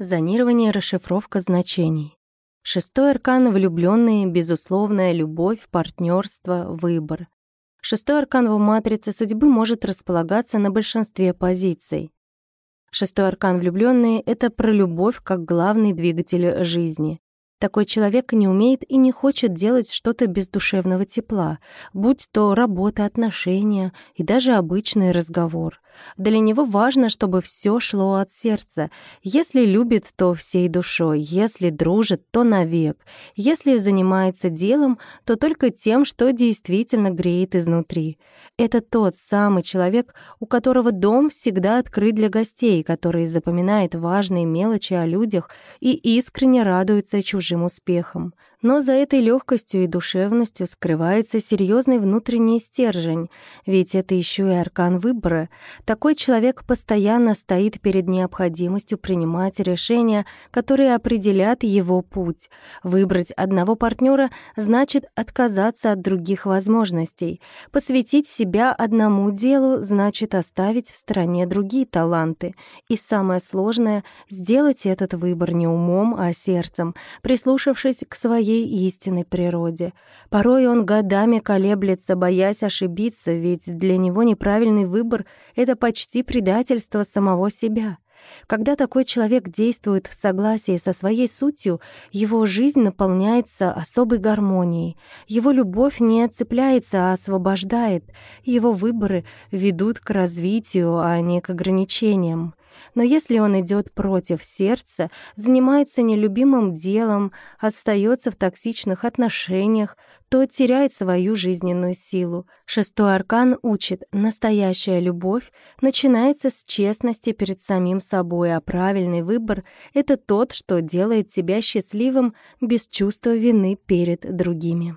Зонирование и расшифровка значений. Шестой аркан — влюбленные, безусловная любовь, партнерство, выбор. Шестой аркан в матрице судьбы может располагаться на большинстве позиций. Шестой аркан влюбленные — это про любовь как главный двигатель жизни. Такой человек не умеет и не хочет делать что-то без душевного тепла, будь то работа, отношения и даже обычный разговор. Для него важно, чтобы все шло от сердца. Если любит, то всей душой, если дружит, то навек. Если занимается делом, то только тем, что действительно греет изнутри. Это тот самый человек, у которого дом всегда открыт для гостей, который запоминает важные мелочи о людях и искренне радуется чужим успехам. Но за этой легкостью и душевностью скрывается серьезный внутренний стержень, ведь это еще и аркан выбора. Такой человек постоянно стоит перед необходимостью принимать решения, которые определят его путь. Выбрать одного партнера значит отказаться от других возможностей. Посвятить себя одному делу значит оставить в стороне другие таланты. И самое сложное — сделать этот выбор не умом, а сердцем, прислушавшись к своей истинной природе. Порой он годами колеблется, боясь ошибиться, ведь для него неправильный выбор — это почти предательство самого себя. Когда такой человек действует в согласии со своей сутью, его жизнь наполняется особой гармонией. Его любовь не цепляется, а освобождает. Его выборы ведут к развитию, а не к ограничениям. Но если он идет против сердца, занимается нелюбимым делом, остается в токсичных отношениях, то теряет свою жизненную силу. Шестой аркан учит: настоящая любовь начинается с честности перед самим собой, а правильный выбор — это тот, что делает тебя счастливым без чувства вины перед другими.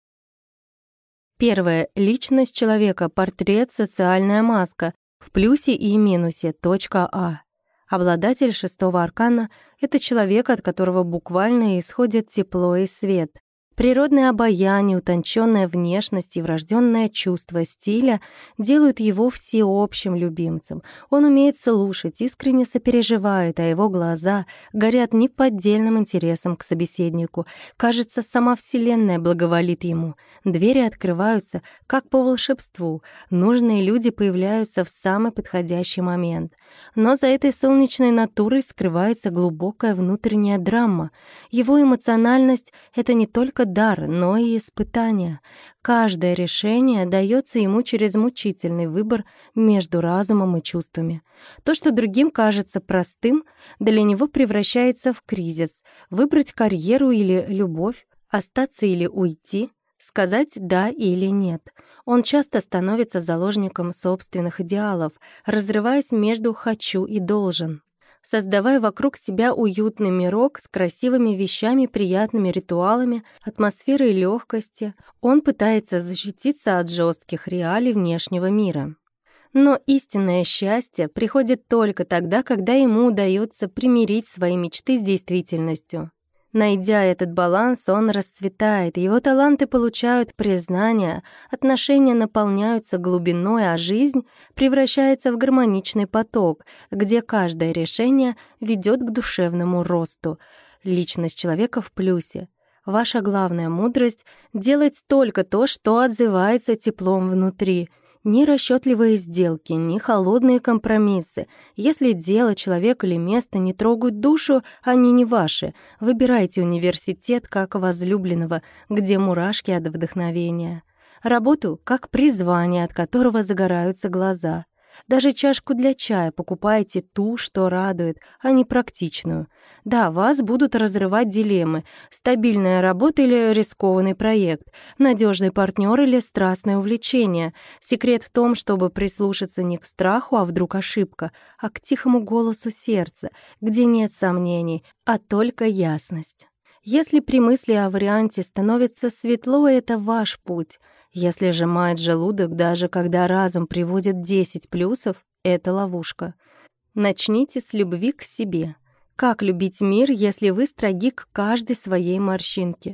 Первое. Личность человека, портрет, социальная маска, в плюсе и минусе, точка А. Обладатель шестого аркана — это человек, от которого буквально исходит тепло и свет. Природное обаяние, утонченная внешность и врожденное чувство стиля делают его всеобщим любимцем. Он умеет слушать, искренне сопереживает, а его глаза горят неподдельным интересом к собеседнику. Кажется, сама Вселенная благоволит ему. Двери открываются, как по волшебству. Нужные люди появляются в самый подходящий момент. Но за этой солнечной натурой скрывается глубокая внутренняя драма. Его эмоциональность — это не только дар, но и испытание. Каждое решение дается ему через мучительный выбор между разумом и чувствами. То, что другим кажется простым, для него превращается в кризис. Выбрать карьеру или любовь, остаться или уйти, сказать «да» или «нет». Он часто становится заложником собственных идеалов, разрываясь между «хочу» и «должен». Создавая вокруг себя уютный мирок с красивыми вещами, приятными ритуалами, атмосферой легкости, он пытается защититься от жестких реалий внешнего мира. Но истинное счастье приходит только тогда, когда ему удается примирить свои мечты с действительностью. Найдя этот баланс, он расцветает, его таланты получают признание, отношения наполняются глубиной, а жизнь превращается в гармоничный поток, где каждое решение ведет к душевному росту. Личность человека в плюсе. Ваша главная мудрость — делать только то, что отзывается теплом внутри. Ни расчетливые сделки, ни холодные компромиссы. Если дело, человек или место не трогают душу, они не ваши. Выбирайте университет как возлюбленного, где мурашки от вдохновения. Работу как призвание, от которого загораются глаза. Даже чашку для чая покупайте ту, что радует, а не практичную. Да, вас будут разрывать дилеммы: стабильная работа или рискованный проект, надежный партнер или страстное увлечение. Секрет в том, чтобы прислушаться не к страху, а вдруг ошибка, а к тихому голосу сердца, где нет сомнений, а только ясность. Если при мысли о варианте становится светло, это ваш путь. Если сжимает желудок, даже когда разум приводит 10 плюсов, это ловушка. Начните с любви к себе. Как любить мир, если вы строги к каждой своей морщинке?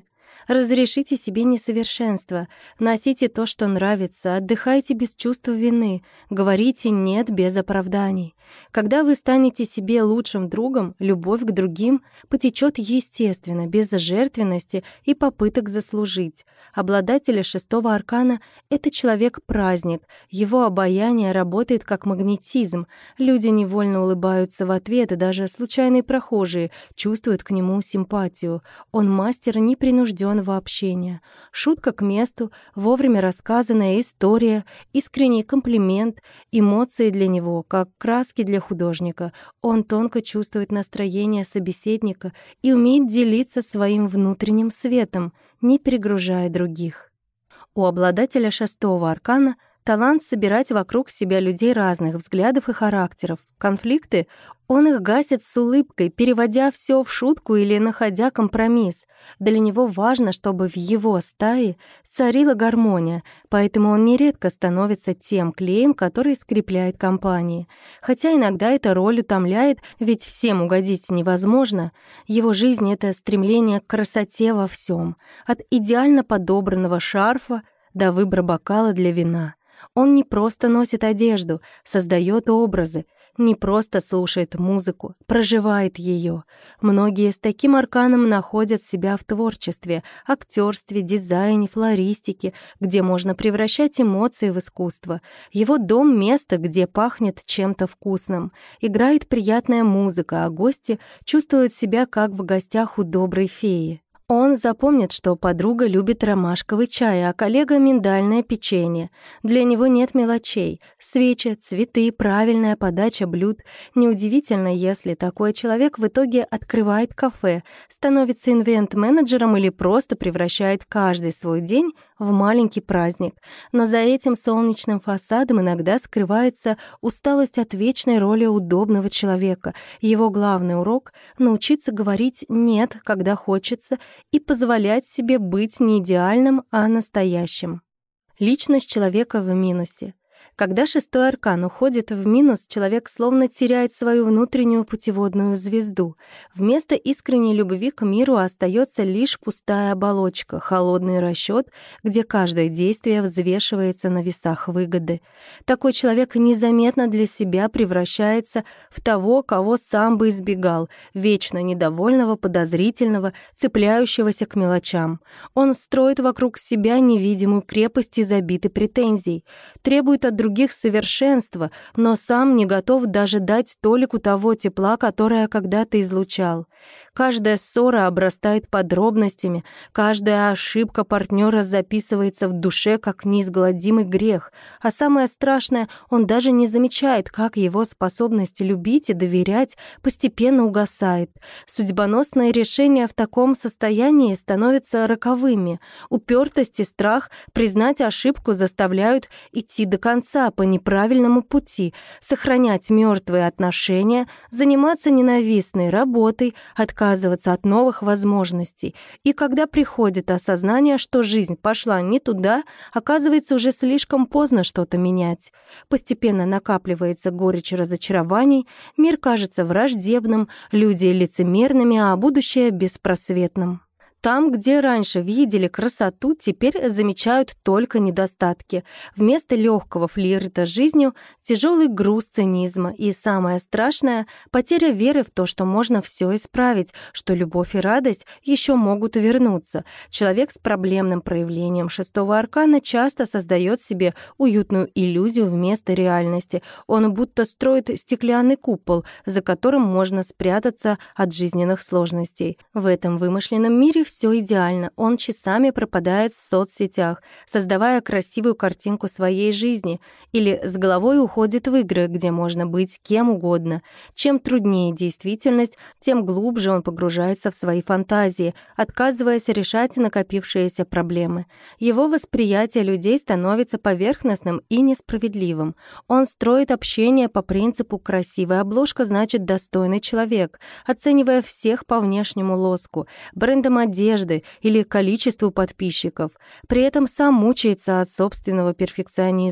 Разрешите себе несовершенство, носите то, что нравится, отдыхайте без чувства вины, говорите «нет» без оправданий. Когда вы станете себе лучшим другом, любовь к другим потечет естественно, без жертвенности и попыток заслужить. Обладатель 6-го аркана — это человек-праздник, его обаяние работает как магнетизм, люди невольно улыбаются в ответ, и даже случайные прохожие чувствуют к нему симпатию. Он мастер непринужденного общения. Шутка к месту, вовремя рассказанная история, искренний комплимент, эмоции для него, как краски для художника. Он тонко чувствует настроение собеседника и умеет делиться своим внутренним светом, не перегружая других. У обладателя 6-го аркана талант собирать вокруг себя людей разных взглядов и характеров. Конфликты он их гасит с улыбкой, переводя все в шутку или находя компромисс. Для него важно, чтобы в его стае царила гармония, поэтому он нередко становится тем клеем, который скрепляет компании. Хотя иногда эта роль утомляет, ведь всем угодить невозможно. Его жизнь — это стремление к красоте во всем, от идеально подобранного шарфа до выбора бокала для вина. Он не просто носит одежду, создает образы, не просто слушает музыку, проживает ее. Многие с таким арканом находят себя в творчестве, актерстве, дизайне, флористике, где можно превращать эмоции в искусство. Его дом — место, где пахнет чем-то вкусным. Играет приятная музыка, а гости чувствуют себя как в гостях у доброй феи. Он запомнит, что подруга любит ромашковый чай, а коллега — миндальное печенье. Для него нет мелочей. Свечи, цветы, правильная подача блюд. Неудивительно, если такой человек в итоге открывает кафе, становится ивент-менеджером или просто превращает каждый свой день в маленький праздник. Но за этим солнечным фасадом иногда скрывается усталость от вечной роли удобного человека. Его главный урок — научиться говорить «нет», когда хочется, и позволять себе быть не идеальным, а настоящим. Личность человека в минусе. Когда 6-й аркан уходит в минус, человек словно теряет свою внутреннюю путеводную звезду. Вместо искренней любви к миру остается лишь пустая оболочка, холодный расчет, где каждое действие взвешивается на весах выгоды. Такой человек незаметно для себя превращается в того, кого сам бы избегал, вечно недовольного, подозрительного, цепляющегося к мелочам. Он строит вокруг себя невидимую крепость из обид и претензий, требует от других совершенства, но сам не готов даже дать толику того тепла, которое когда-то излучал. Каждая ссора обрастает подробностями, каждая ошибка партнера записывается в душе как неизгладимый грех, а самое страшное, он даже не замечает, как его способность любить и доверять постепенно угасает. Судьбоносные решения в таком состоянии становятся роковыми. Упертость и страх признать ошибку заставляют идти до конца по неправильному пути, сохранять мертвые отношения, заниматься ненавистной работой, отказываться от новых возможностей. И когда приходит осознание, что жизнь пошла не туда, оказывается уже слишком поздно что-то менять. Постепенно накапливается горечь разочарований, мир кажется враждебным, люди лицемерными, а будущее беспросветным. Там, где раньше видели красоту, теперь замечают только недостатки. Вместо легкого флирта с жизнью — тяжелый груз цинизма. И самое страшное — потеря веры в то, что можно все исправить, что любовь и радость еще могут вернуться. Человек с проблемным проявлением 6-го аркана часто создает себе уютную иллюзию вместо реальности. Он будто строит стеклянный купол, за которым можно спрятаться от жизненных сложностей. В этом вымышленном мире все идеально. Он часами пропадает в соцсетях, создавая красивую картинку своей жизни, или с головой уходит в игры, где можно быть кем угодно. Чем труднее действительность, тем глубже он погружается в свои фантазии, отказываясь решать накопившиеся проблемы. Его восприятие людей становится поверхностным и несправедливым. Он строит общение по принципу «красивая обложка значит достойный человек», оценивая всех по внешнему лоску, брендом одежды или количеству подписчиков. При этом сам мучается от собственного перфекционизма.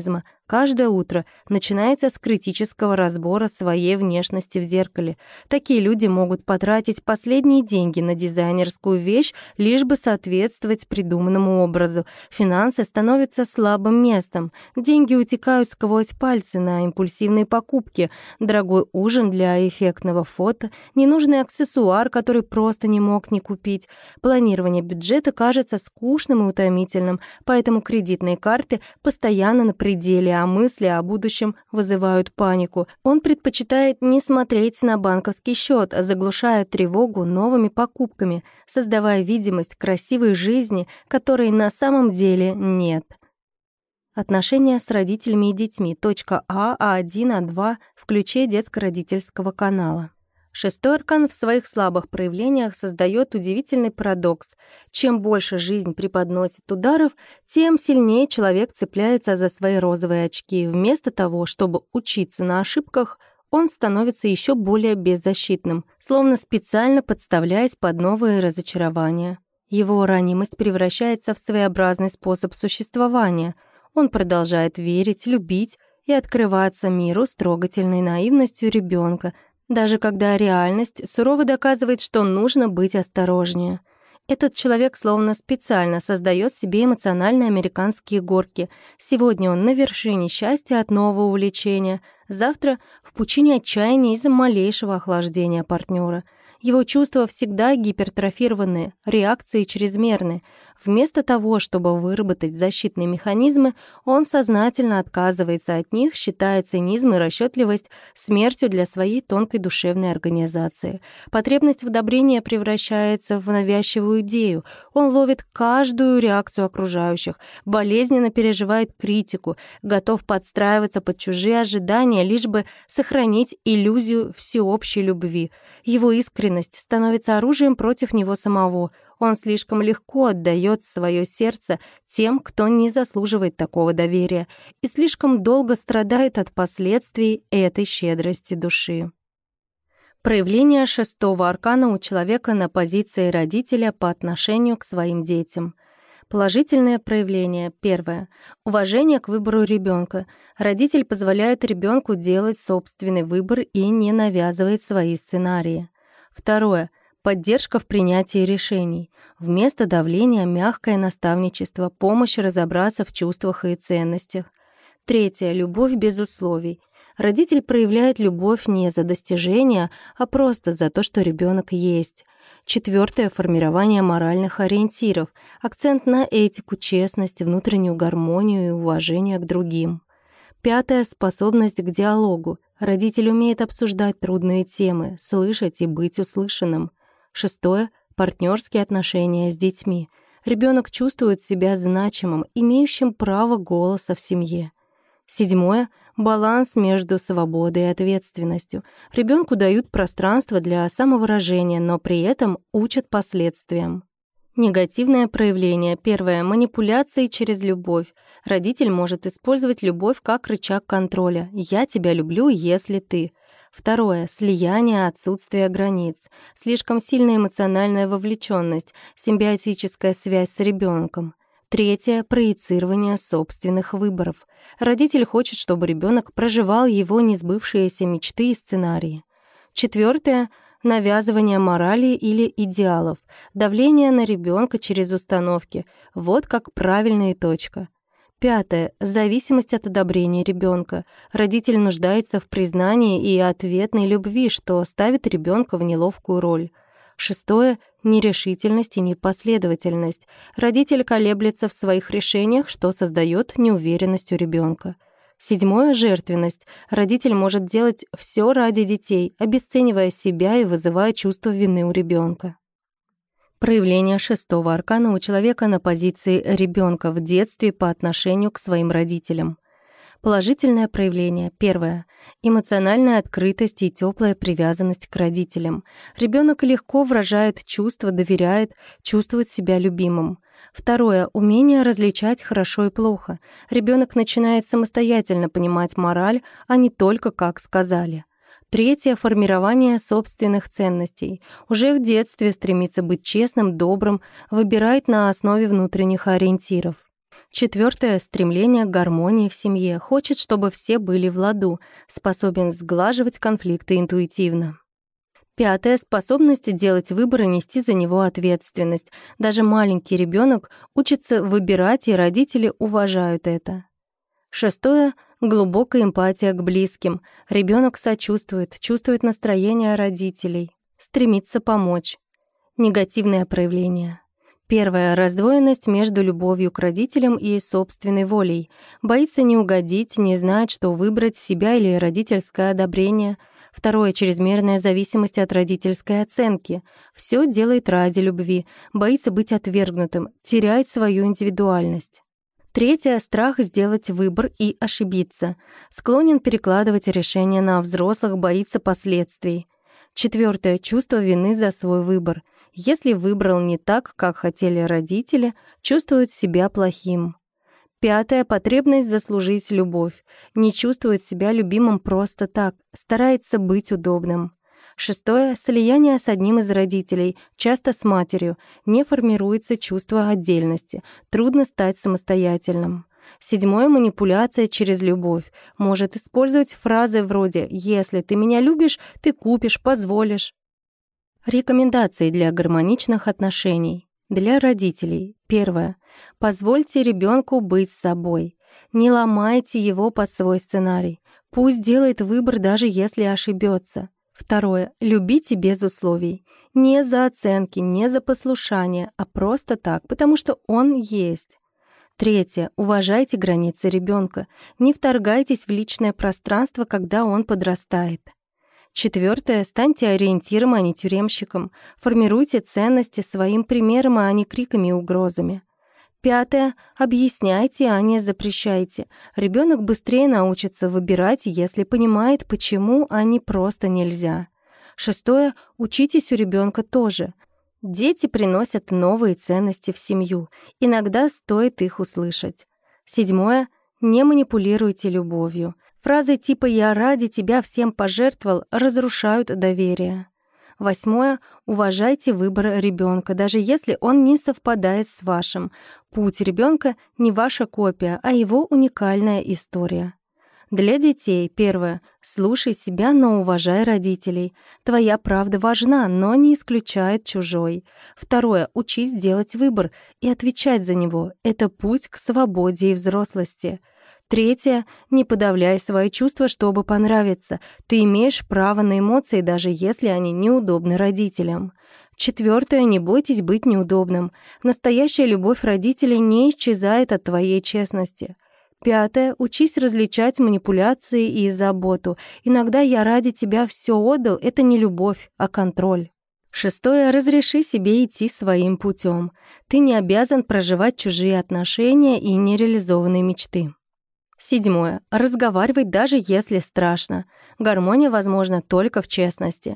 Каждое утро начинается с критического разбора своей внешности в зеркале. Такие люди могут потратить последние деньги на дизайнерскую вещь, лишь бы соответствовать придуманному образу. Финансы становятся слабым местом. Деньги утекают сквозь пальцы на импульсивные покупки. Дорогой ужин для эффектного фото, ненужный аксессуар, который просто не мог не купить. Планирование бюджета кажется скучным и утомительным, поэтому кредитные карты постоянно на пределе, а мысли о будущем вызывают панику. Он предпочитает не смотреть на банковский счет, заглушая тревогу новыми покупками, создавая видимость красивой жизни, которой на самом деле нет. Отношения с родителями и детьми. А1, А2 в ключе детско-родительского канала. Шестой аркан в своих слабых проявлениях создает удивительный парадокс. Чем больше жизнь преподносит ударов, тем сильнее человек цепляется за свои розовые очки. Вместо того, чтобы учиться на ошибках, он становится еще более беззащитным, словно специально подставляясь под новые разочарования. Его ранимость превращается в своеобразный способ существования. Он продолжает верить, любить и открываться миру с трогательной наивностью ребенка, даже когда реальность сурово доказывает, что нужно быть осторожнее. Этот человек словно специально создает себе эмоциональные американские горки. Сегодня он на вершине счастья от нового увлечения, завтра в пучине отчаяния из-за малейшего охлаждения партнера. Его чувства всегда гипертрофированные, реакции чрезмерны. Вместо того, чтобы выработать защитные механизмы, он сознательно отказывается от них, считая цинизм и расчетливость смертью для своей тонкой душевной организации. Потребность в одобрении превращается в навязчивую идею. Он ловит каждую реакцию окружающих, болезненно переживает критику, готов подстраиваться под чужие ожидания, лишь бы сохранить иллюзию всеобщей любви. Его искренность становится оружием против него самого. Он слишком легко отдает свое сердце тем, кто не заслуживает такого доверия, и слишком долго страдает от последствий этой щедрости души. Проявление шестого аркана у человека на позиции родителя по отношению к своим детям. Положительное проявление. Первое. Уважение к выбору ребенка. Родитель позволяет ребенку делать собственный выбор и не навязывает свои сценарии. Второе. Поддержка в принятии решений. Вместо давления мягкое наставничество, помощь разобраться в чувствах и ценностях. Третье. Любовь без условий. Родитель проявляет любовь не за достижения, а просто за то, что ребенок есть. Четвертое. Формирование моральных ориентиров. Акцент на этику, честность, внутреннюю гармонию и уважение к другим. Пятое. Способность к диалогу. Родитель умеет обсуждать трудные темы, слышать и быть услышанным. Шестое. Партнерские отношения с детьми. Ребенок чувствует себя значимым, имеющим право голоса в семье. Седьмое. Баланс между свободой и ответственностью. Ребенку дают пространство для самовыражения, но при этом учат последствиям. Негативное проявление. Первое. Манипуляции через любовь. Родитель может использовать любовь как рычаг контроля. «Я тебя люблю, если ты». Второе. Слияние, отсутствие границ. Слишком сильная эмоциональная вовлеченность, симбиотическая связь с ребенком. Третье. Проецирование собственных выборов. Родитель хочет, чтобы ребенок проживал его несбывшиеся мечты и сценарии. Четвертое. Навязывание морали или идеалов. Давление на ребенка через установки. Вот как правильно и точка. Пятое. Зависимость от одобрения ребенка. Родитель нуждается в признании и ответной любви, что ставит ребенка в неловкую роль. Шестое. Нерешительность и непоследовательность. Родитель колеблется в своих решениях, что создает неуверенность у ребенка. Седьмое. Жертвенность. Родитель может делать все ради детей, обесценивая себя и вызывая чувство вины у ребенка. Проявление шестого аркана у человека на позиции ребенка в детстве по отношению к своим родителям. Положительное проявление. Первое. Эмоциональная открытость и теплая привязанность к родителям. Ребенок легко выражает чувства, доверяет, чувствует себя любимым. Второе. Умение различать хорошо и плохо. Ребенок начинает самостоятельно понимать мораль, а не только как сказали. Третье. Формирование собственных ценностей. Уже в детстве стремится быть честным, добрым, выбирает на основе внутренних ориентиров. 4. Стремление к гармонии в семье. Хочет, чтобы все были в ладу, способен сглаживать конфликты интуитивно. 5. Способность делать выбор и нести за него ответственность. Даже маленький ребенок учится выбирать, и родители уважают это. 6. Глубокая эмпатия к близким. Ребенок сочувствует, чувствует настроение родителей, стремится помочь. Негативное проявление. 1. Раздвоенность между любовью к родителям и собственной волей. Боится не угодить, не знает, что выбрать, себя или родительское одобрение. 2. Чрезмерная зависимость от родительской оценки. Все делает ради любви, боится быть отвергнутым, теряет свою индивидуальность. 3. Страх сделать выбор и ошибиться. Склонен перекладывать решения на взрослых, боится последствий. 4. Чувство вины за свой выбор. Если выбрал не так, как хотели родители, чувствует себя плохим. 5. Потребность заслужить любовь. Не чувствует себя любимым просто так, старается быть удобным. 6. Слияние с одним из родителей, часто с матерью. Не формируется чувство отдельности, трудно стать самостоятельным. 7. Манипуляция через любовь. Может использовать фразы вроде «если ты меня любишь, ты купишь, позволишь». Рекомендации для гармоничных отношений. Для родителей. 1. Позвольте ребенку быть собой. Не ломайте его под свой сценарий. Пусть делает выбор, даже если ошибется. 2. Любите без условий. Не за оценки, не за послушание, а просто так, потому что он есть. 3. Уважайте границы ребенка. Не вторгайтесь в личное пространство, когда он подрастает. 4. Станьте ориентиром, а не тюремщиком. Формируйте ценности своим примером, а не криками и угрозами. 5. Объясняйте, а не запрещайте. Ребенок быстрее научится выбирать, если понимает, почему, а не просто нельзя. 6. Учитесь у ребенка тоже. Дети приносят новые ценности в семью. Иногда стоит их услышать. 7. Не манипулируйте любовью. Фразы типа «я ради тебя всем пожертвовал» разрушают доверие. 8. Уважайте выбор ребенка, даже если он не совпадает с вашим. Путь ребенка не ваша копия, а его уникальная история. Для детей. 1. Слушай себя, но уважай родителей. Твоя правда важна, но не исключает чужой. 2. Учись делать выбор и отвечать за него. Это путь к свободе и взрослости. 3. Не подавляй свои чувства, чтобы понравиться. Ты имеешь право на эмоции, даже если они неудобны родителям. 4. Не бойтесь быть неудобным. Настоящая любовь родителей не исчезает от твоей честности. 5. Учись различать манипуляции и заботу. Иногда «я ради тебя все отдал» — это не любовь, а контроль. 6. Разреши себе идти своим путем. Ты не обязан проживать чужие отношения и нереализованные мечты. 7. Разговаривать, даже если страшно. Гармония возможна только в честности.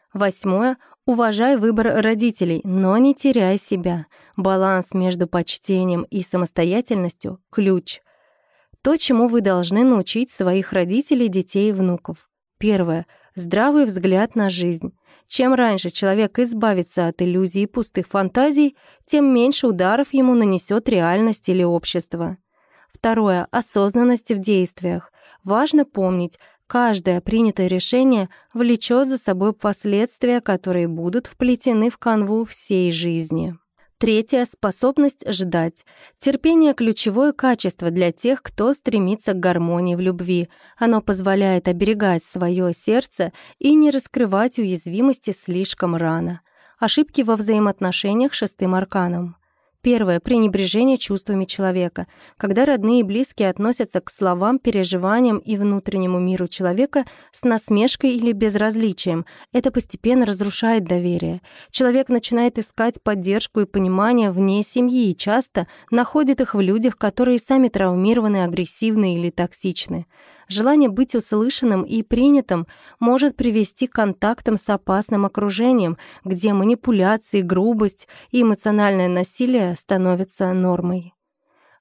8. Уважай выбор родителей, но не теряй себя. Баланс между почтением и самостоятельностью – ключ. То, чему вы должны научить своих родителей, детей и внуков. 1. Здравый взгляд на жизнь. Чем раньше человек избавится от иллюзий и пустых фантазий, тем меньше ударов ему нанесет реальность или общество. 2. Осознанность в действиях. Важно помнить, каждое принятое решение влечет за собой последствия, которые будут вплетены в канву всей жизни. 3. Способность ждать. Терпение – ключевое качество для тех, кто стремится к гармонии в любви. Оно позволяет оберегать свое сердце и не раскрывать уязвимости слишком рано. Ошибки во взаимоотношениях 6-м арканом. 1. Пренебрежение чувствами человека. Когда родные и близкие относятся к словам, переживаниям и внутреннему миру человека с насмешкой или безразличием, это постепенно разрушает доверие. Человек начинает искать поддержку и понимание вне семьи и часто находит их в людях, которые сами травмированы, агрессивны или токсичны. Желание быть услышанным и принятым может привести к контактам с опасным окружением, где манипуляции, грубость и эмоциональное насилие становятся нормой.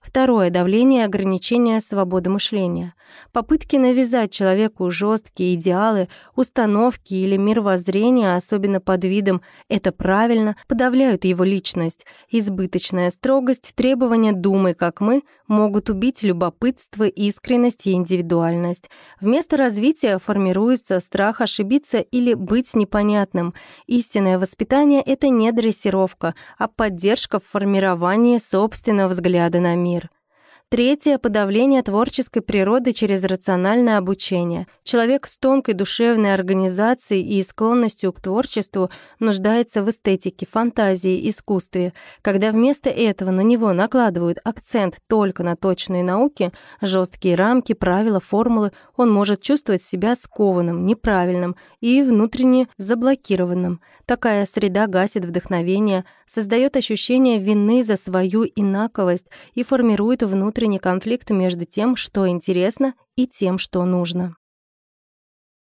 Второе — давление и ограничение свободы мышления. Попытки навязать человеку жесткие идеалы, установки или мировоззрение, особенно под видом «это правильно», подавляют его личность. Избыточная строгость, требования «думай, как мы» могут убить любопытство, искренность и индивидуальность. Вместо развития формируется страх ошибиться или быть непонятным. Истинное воспитание — это не дрессировка, а поддержка в формировании собственного взгляда на мир. Третье — подавление творческой природы через рациональное обучение. Человек с тонкой душевной организацией и склонностью к творчеству нуждается в эстетике, фантазии, искусстве. Когда вместо этого на него накладывают акцент только на точные науки, жесткие рамки, правила, формулы, он может чувствовать себя скованным, неправильным и внутренне заблокированным. Такая среда гасит вдохновение, создает ощущение вины за свою инаковость и формирует внутренний конфликт между тем, что интересно, и тем, что нужно.